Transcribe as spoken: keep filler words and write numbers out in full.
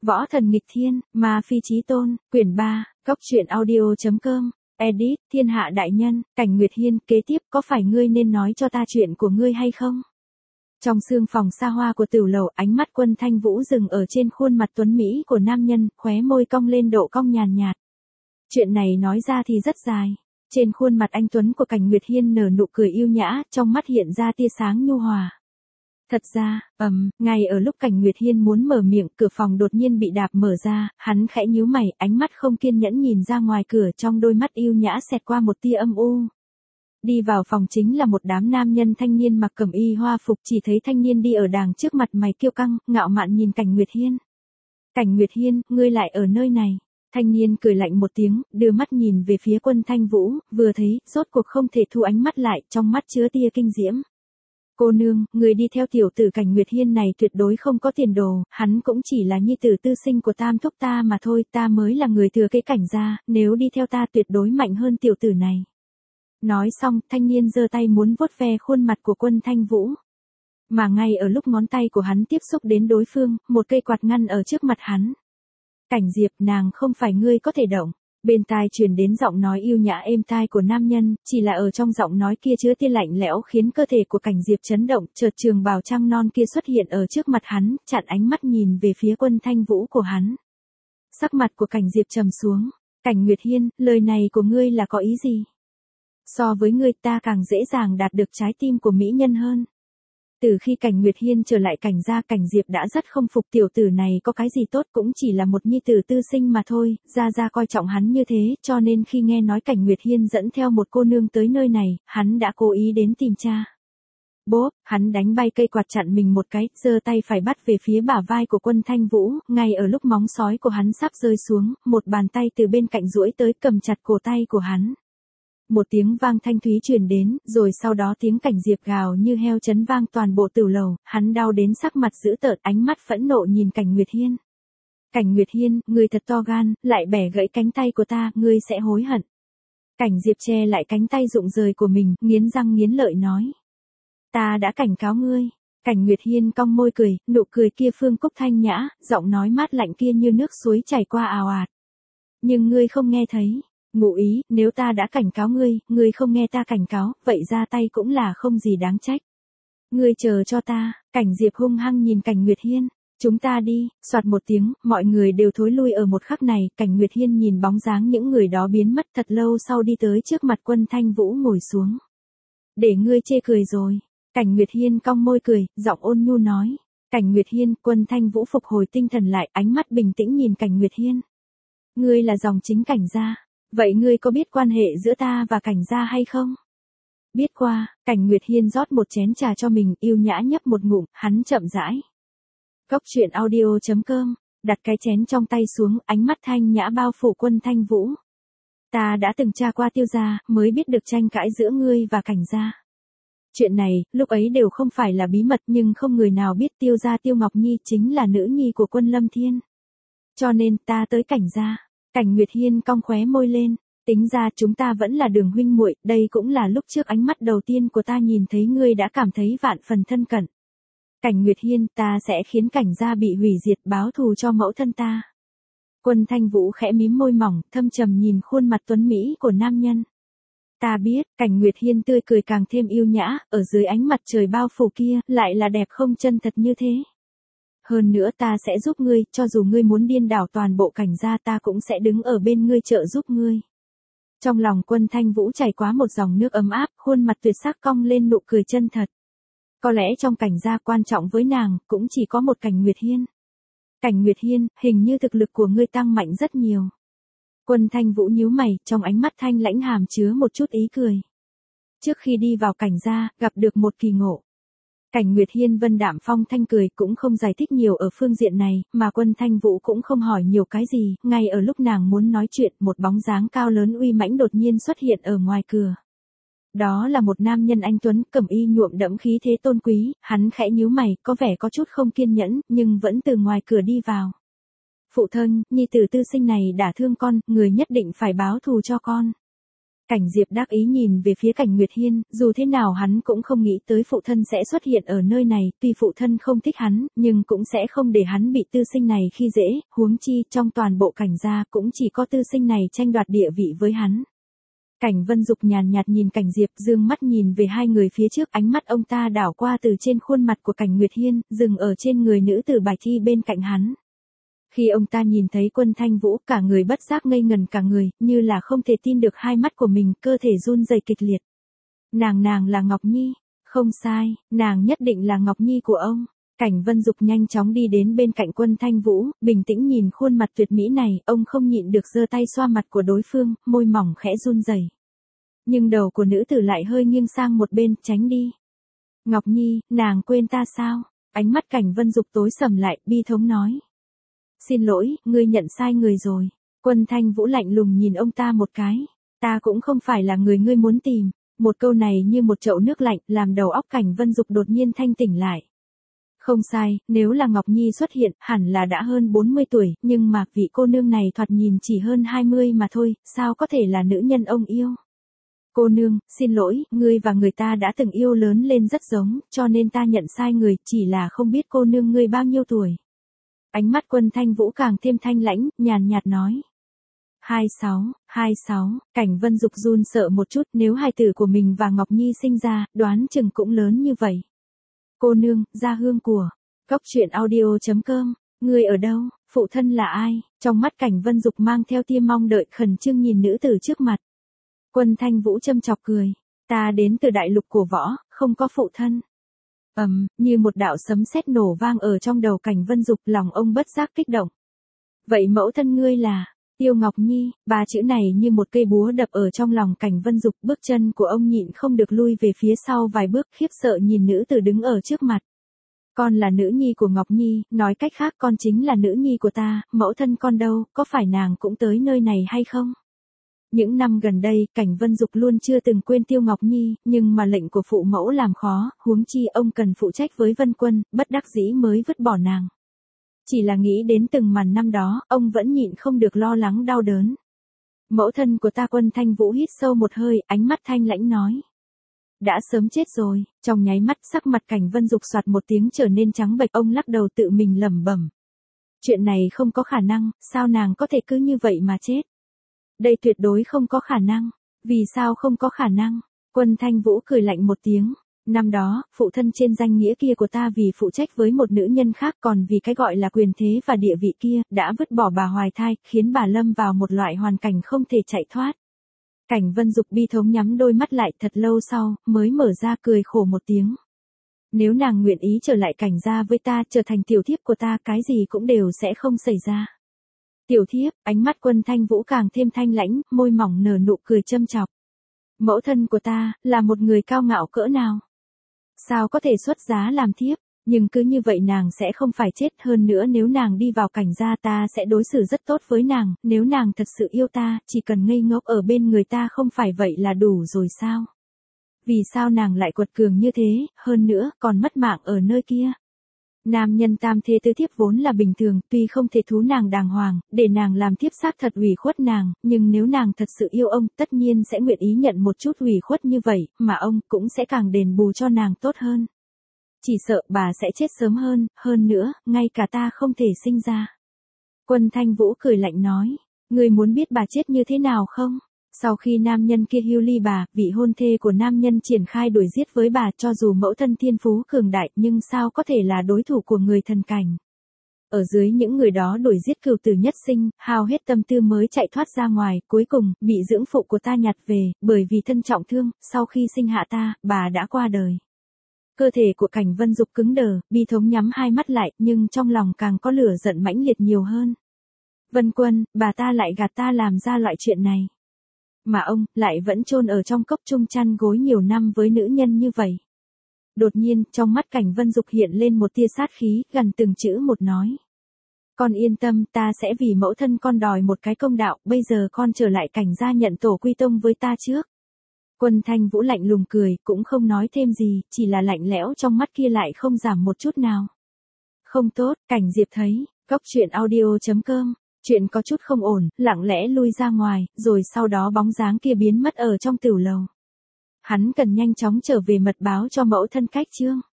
Võ thần nghịch thiên, ma phi chí tôn, quyển ba, cốc truyện audio.com, edit, thiên hạ đại nhân, Cảnh Nguyệt Hiên, kế tiếp có phải ngươi nên nói cho ta chuyện của ngươi hay không? Trong sương phòng xa hoa của tửu lầu, ánh mắt Quân Thanh Vũ dừng ở trên khuôn mặt tuấn Mỹ của nam nhân, khóe môi cong lên độ cong nhàn nhạt. Chuyện này nói ra thì rất dài. Trên khuôn mặt anh tuấn của Cảnh Nguyệt Hiên nở nụ cười yêu nhã, trong mắt hiện ra tia sáng nhu hòa. Thật ra, ầm, um, ngay ở lúc Cảnh Nguyệt Hiên muốn mở miệng, cửa phòng đột nhiên bị đạp mở ra, hắn khẽ nhíu mày, ánh mắt không kiên nhẫn nhìn ra ngoài cửa, trong đôi mắt yêu nhã xẹt qua một tia âm u. Đi vào phòng chính là một đám nam nhân thanh niên mặc cẩm y hoa phục, chỉ thấy thanh niên đi ở đàng trước mặt mày kiêu căng, ngạo mạn nhìn Cảnh Nguyệt Hiên. Cảnh Nguyệt Hiên, ngươi lại ở nơi này. Thanh niên cười lạnh một tiếng, đưa mắt nhìn về phía Quân Thanh Vũ, vừa thấy, rốt cuộc không thể thu ánh mắt lại, trong mắt chứa tia kinh diễm. Cô nương, người đi theo tiểu tử Cảnh Nguyệt Hiên này tuyệt đối không có tiền đồ, hắn cũng chỉ là nhi tử tư sinh của tam thúc ta mà thôi, ta mới là người thừa kế Cảnh gia, nếu đi theo ta tuyệt đối mạnh hơn tiểu tử này. Nói xong, thanh niên giơ tay muốn vuốt ve khuôn mặt của Quân Thanh Vũ. Mà ngay ở lúc ngón tay của hắn tiếp xúc đến đối phương, một cây quạt ngăn ở trước mặt hắn. Cảnh Diệp, nàng không phải ngươi có thể động. Bên tai truyền đến giọng nói yêu nhã êm tai của nam nhân, chỉ là ở trong giọng nói kia chứa tia lạnh lẽo khiến cơ thể của Cảnh Diệp chấn động, chợt trường bào trăng non kia xuất hiện ở trước mặt hắn, chặn ánh mắt nhìn về phía Quân Thanh Vũ của hắn. Sắc mặt của Cảnh Diệp trầm xuống. Cảnh Nguyệt Hiên, lời này của ngươi là có ý gì? So với ngươi ta càng dễ dàng đạt được trái tim của mỹ nhân hơn. Từ khi Cảnh Nguyệt Hiên trở lại Cảnh gia, Cảnh Diệp đã rất không phục tiểu tử này có cái gì tốt, cũng chỉ là một nhi tử tư sinh mà thôi, gia gia coi trọng hắn như thế, cho nên khi nghe nói Cảnh Nguyệt Hiên dẫn theo một cô nương tới nơi này, hắn đã cố ý đến tìm cha. Bốp, hắn đánh bay cây quạt chặn mình một cái, giơ tay phải bắt về phía bả vai của Quân Thanh Vũ, ngay ở lúc móng sói của hắn sắp rơi xuống, một bàn tay từ bên cạnh duỗi tới cầm chặt cổ tay của hắn. Một tiếng vang thanh thúy truyền đến, rồi sau đó tiếng Cảnh Diệp gào như heo chấn vang toàn bộ tửu lầu, hắn đau đến sắc mặt dữ tợn, ánh mắt phẫn nộ nhìn Cảnh Nguyệt Hiên. Cảnh Nguyệt Hiên, ngươi thật to gan, lại bẻ gãy cánh tay của ta, ngươi sẽ hối hận. Cảnh Diệp che lại cánh tay rụng rời của mình, nghiến răng nghiến lợi nói. Ta đã cảnh cáo ngươi. Cảnh Nguyệt Hiên cong môi cười, nụ cười kia phương cúc thanh nhã, giọng nói mát lạnh kia như nước suối chảy qua ào ạt. Nhưng ngươi không nghe thấy. Ngụ ý, nếu ta đã cảnh cáo ngươi, ngươi không nghe ta cảnh cáo, vậy ra tay cũng là không gì đáng trách. Ngươi chờ cho ta. Cảnh Diệp hung hăng nhìn Cảnh Nguyệt Hiên. Chúng ta đi. Soạt một tiếng, mọi người đều thối lui ở một khắc này, Cảnh Nguyệt Hiên nhìn bóng dáng những người đó biến mất, thật lâu sau đi tới trước mặt Quân Thanh Vũ ngồi xuống. Để ngươi chê cười rồi. Cảnh Nguyệt Hiên cong môi cười, giọng ôn nhu nói. Cảnh Nguyệt Hiên, Quân Thanh Vũ phục hồi tinh thần lại, ánh mắt bình tĩnh nhìn Cảnh Nguyệt Hiên. Ngươi là dòng chính Cảnh gia. Vậy ngươi có biết quan hệ giữa ta và Cảnh gia hay không? Biết qua. Cảnh Nguyệt Hiên rót một chén trà cho mình, yêu nhã nhấp một ngụm, hắn chậm rãi. Cốc truyện audio.com, đặt cái chén trong tay xuống, ánh mắt thanh nhã bao phủ Quân Thanh Vũ. Ta đã từng tra qua Tiêu gia, mới biết được tranh cãi giữa ngươi và Cảnh gia. Chuyện này, lúc ấy đều không phải là bí mật, nhưng không người nào biết Tiêu gia Tiêu Ngọc Nhi chính là nữ nhi của Quân Lâm Thiên. Cho nên ta tới Cảnh gia. Cảnh Nguyệt Hiên cong khóe môi lên, tính ra chúng ta vẫn là đường huynh muội, đây cũng là lúc trước ánh mắt đầu tiên của ta nhìn thấy ngươi đã cảm thấy vạn phần thân cận. Cảnh Nguyệt Hiên, ta sẽ khiến Cảnh gia bị hủy diệt, báo thù cho mẫu thân ta. Quân Thanh Vũ khẽ mím môi mỏng, thâm trầm nhìn khuôn mặt tuấn mỹ của nam nhân. Ta biết. Cảnh Nguyệt Hiên tươi cười càng thêm yêu nhã, ở dưới ánh mặt trời bao phủ kia, lại là đẹp không chân thật như thế. Hơn nữa ta sẽ giúp ngươi, cho dù ngươi muốn điên đảo toàn bộ Cảnh gia ta cũng sẽ đứng ở bên ngươi trợ giúp ngươi. Trong lòng Quân Thanh Vũ chảy quá một dòng nước ấm áp, khuôn mặt tuyệt sắc cong lên nụ cười chân thật. Có lẽ trong Cảnh gia quan trọng với nàng, cũng chỉ có một Cảnh Nguyệt Hiên. Cảnh Nguyệt Hiên, hình như thực lực của ngươi tăng mạnh rất nhiều. Quân Thanh Vũ nhíu mày, trong ánh mắt thanh lãnh hàm chứa một chút ý cười. Trước khi đi vào Cảnh gia, gặp được một kỳ ngộ. Cảnh Nguyệt Hiên vân đạm phong thanh cười, cũng không giải thích nhiều ở phương diện này, mà Quân Thanh Vũ cũng không hỏi nhiều cái gì, ngay ở lúc nàng muốn nói chuyện, một bóng dáng cao lớn uy mãnh đột nhiên xuất hiện ở ngoài cửa. Đó là một nam nhân anh tuấn, cẩm y nhuộm đẫm khí thế tôn quý, hắn khẽ nhíu mày, có vẻ có chút không kiên nhẫn, nhưng vẫn từ ngoài cửa đi vào. Phụ thân, nhi tử tư sinh này đã thương con, người nhất định phải báo thù cho con. Cảnh Diệp đắc ý nhìn về phía Cảnh Nguyệt Hiên, dù thế nào hắn cũng không nghĩ tới phụ thân sẽ xuất hiện ở nơi này, tuy phụ thân không thích hắn, nhưng cũng sẽ không để hắn bị tư sinh này khi dễ, huống chi trong toàn bộ Cảnh gia cũng chỉ có tư sinh này tranh đoạt địa vị với hắn. Cảnh Vân Dục nhàn nhạt nhìn Cảnh Diệp, dương mắt nhìn về hai người phía trước, ánh mắt ông ta đảo qua từ trên khuôn mặt của Cảnh Nguyệt Hiên, dừng ở trên người nữ tử Bạch Thi bên cạnh hắn. Khi ông ta nhìn thấy Quân Thanh Vũ, cả người bất giác ngây ngần cả người, như là không thể tin được hai mắt của mình, cơ thể run rẩy kịch liệt. Nàng nàng là Ngọc Nhi, không sai, nàng nhất định là Ngọc Nhi của ông. Cảnh Vân Dục nhanh chóng đi đến bên cạnh Quân Thanh Vũ, bình tĩnh nhìn khuôn mặt tuyệt mỹ này, ông không nhịn được giơ tay xoa mặt của đối phương, môi mỏng khẽ run rẩy. Nhưng đầu của nữ tử lại hơi nghiêng sang một bên, tránh đi. Ngọc Nhi, nàng quên ta sao? Ánh mắt Cảnh Vân Dục tối sầm lại, bi thống nói. Xin lỗi, ngươi nhận sai người rồi. Quân Thanh Vũ lạnh lùng nhìn ông ta một cái. Ta cũng không phải là người ngươi muốn tìm. Một câu này như một chậu nước lạnh, làm đầu óc Cảnh Vân Dục đột nhiên thanh tỉnh lại. Không sai, nếu là Ngọc Nhi xuất hiện, hẳn là đã hơn bốn mươi tuổi, nhưng mà vị cô nương này thoạt nhìn chỉ hơn hai mươi mà thôi, sao có thể là nữ nhân ông yêu? Cô nương, xin lỗi, ngươi và người ta đã từng yêu lớn lên rất giống, cho nên ta nhận sai người, chỉ là không biết cô nương ngươi bao nhiêu tuổi. Ánh mắt Quân Thanh Vũ càng thêm thanh lãnh, nhàn nhạt nói. hai mươi sáu, hai mươi sáu, Cảnh Vân Dục run sợ một chút, nếu hài tử của mình và Ngọc Nhi sinh ra, đoán chừng cũng lớn như vậy. Cô nương, gia hương của, cốc truyện audio chấm com, ngươi ở đâu, phụ thân là ai? Trong mắt Cảnh Vân Dục mang theo tia mong đợi, khẩn trương nhìn nữ tử trước mặt. Quân Thanh Vũ châm chọc cười, ta đến từ đại lục cổ võ, không có phụ thân. Ầm, um, như một đạo sấm sét nổ vang ở trong đầu Cảnh Vân Dục, lòng ông bất giác kích động. Vậy mẫu thân ngươi là Tiêu Ngọc Nhi? Ba chữ này như một cây búa đập ở trong lòng Cảnh Vân Dục, bước chân của ông nhịn không được lui về phía sau vài bước, khiếp sợ nhìn nữ tử đứng ở trước mặt. Con là nữ nhi của Ngọc Nhi, nói cách khác con chính là nữ nhi của ta, mẫu thân con đâu, có phải nàng cũng tới nơi này hay không? Những năm gần đây, Cảnh Vân Dục luôn chưa từng quên Tiêu Ngọc Nhi, nhưng mà lệnh của phụ mẫu làm khó, huống chi ông cần phụ trách với Vân Quân, bất đắc dĩ mới vứt bỏ nàng. Chỉ là nghĩ đến từng màn năm đó, ông vẫn nhịn không được lo lắng đau đớn. Mẫu thân của ta. Quân Thanh Vũ hít sâu một hơi, ánh mắt thanh lãnh nói. Đã sớm chết rồi. Trong nháy mắt, sắc mặt Cảnh Vân Dục soạt một tiếng trở nên trắng bệch, ông lắc đầu tự mình lẩm bẩm. Chuyện này không có khả năng, sao nàng có thể cứ như vậy mà chết? Đây tuyệt đối không có khả năng. Vì sao không có khả năng? Quân Thanh Vũ cười lạnh một tiếng. Năm đó, phụ thân trên danh nghĩa kia của ta vì phụ trách với một nữ nhân khác, còn vì cái gọi là quyền thế và địa vị kia, đã vứt bỏ bà hoài thai, khiến bà lâm vào một loại hoàn cảnh không thể chạy thoát. Cảnh Vân Dục bi thống nhắm đôi mắt lại, thật lâu sau, mới mở ra cười khổ một tiếng. Nếu nàng nguyện ý trở lại Cảnh gia với ta, trở thành tiểu thiếp của ta, cái gì cũng đều sẽ không xảy ra. Tiểu thiếp, ánh mắt Quân Thanh Vũ càng thêm thanh lãnh, môi mỏng nở nụ cười châm chọc. Mẫu thân của ta, là một người cao ngạo cỡ nào? Sao có thể xuất giá làm thiếp? Nhưng cứ như vậy nàng sẽ không phải chết, hơn nữa nếu nàng đi vào Cảnh gia ta sẽ đối xử rất tốt với nàng, nếu nàng thật sự yêu ta, chỉ cần ngây ngốc ở bên người ta không phải vậy là đủ rồi sao? Vì sao nàng lại quật cường như thế, hơn nữa, còn mất mạng ở nơi kia? Nam nhân tam thế tứ thiếp vốn là bình thường, tuy không thể thú nàng đàng hoàng, để nàng làm thiếp xác thật ủy khuất nàng, nhưng nếu nàng thật sự yêu ông, tất nhiên sẽ nguyện ý nhận một chút ủy khuất như vậy, mà ông cũng sẽ càng đền bù cho nàng tốt hơn. Chỉ sợ bà sẽ chết sớm hơn, hơn nữa, ngay cả ta không thể sinh ra. Quân Thanh Vũ cười lạnh nói, ngươi muốn biết bà chết như thế nào không? Sau khi nam nhân kia hưu ly bà, vị hôn thê của nam nhân triển khai đuổi giết với bà, cho dù mẫu thân thiên phú cường đại, nhưng sao có thể là đối thủ của người thần cảnh. Ở dưới những người đó đuổi giết cửu tử nhất sinh, hao hết tâm tư mới chạy thoát ra ngoài, cuối cùng, bị dưỡng phụ của ta nhặt về, bởi vì thân trọng thương, sau khi sinh hạ ta, bà đã qua đời. Cơ thể của Cảnh Vân Dục cứng đờ, bi thống nhắm hai mắt lại, nhưng trong lòng càng có lửa giận mãnh liệt nhiều hơn. Vân Quân, bà ta lại gạt ta làm ra loại chuyện này. Mà ông, lại vẫn chôn ở trong cốc chung chăn gối nhiều năm với nữ nhân như vậy. Đột nhiên, trong mắt Cảnh Vân Dục hiện lên một tia sát khí, gần từng chữ một nói. Con yên tâm, ta sẽ vì mẫu thân con đòi một cái công đạo, bây giờ con trở lại Cảnh gia nhận tổ quy tông với ta trước. Quân Thanh Vũ lạnh lùng cười, cũng không nói thêm gì, chỉ là lạnh lẽo trong mắt kia lại không giảm một chút nào. Không tốt, Cảnh Diệp thấy, cốc truyện audio chấm com Chuyện có chút không ổn, lặng lẽ lui ra ngoài, rồi sau đó bóng dáng kia biến mất ở trong tiểu lầu. Hắn cần nhanh chóng trở về mật báo cho mẫu thân cách Trương.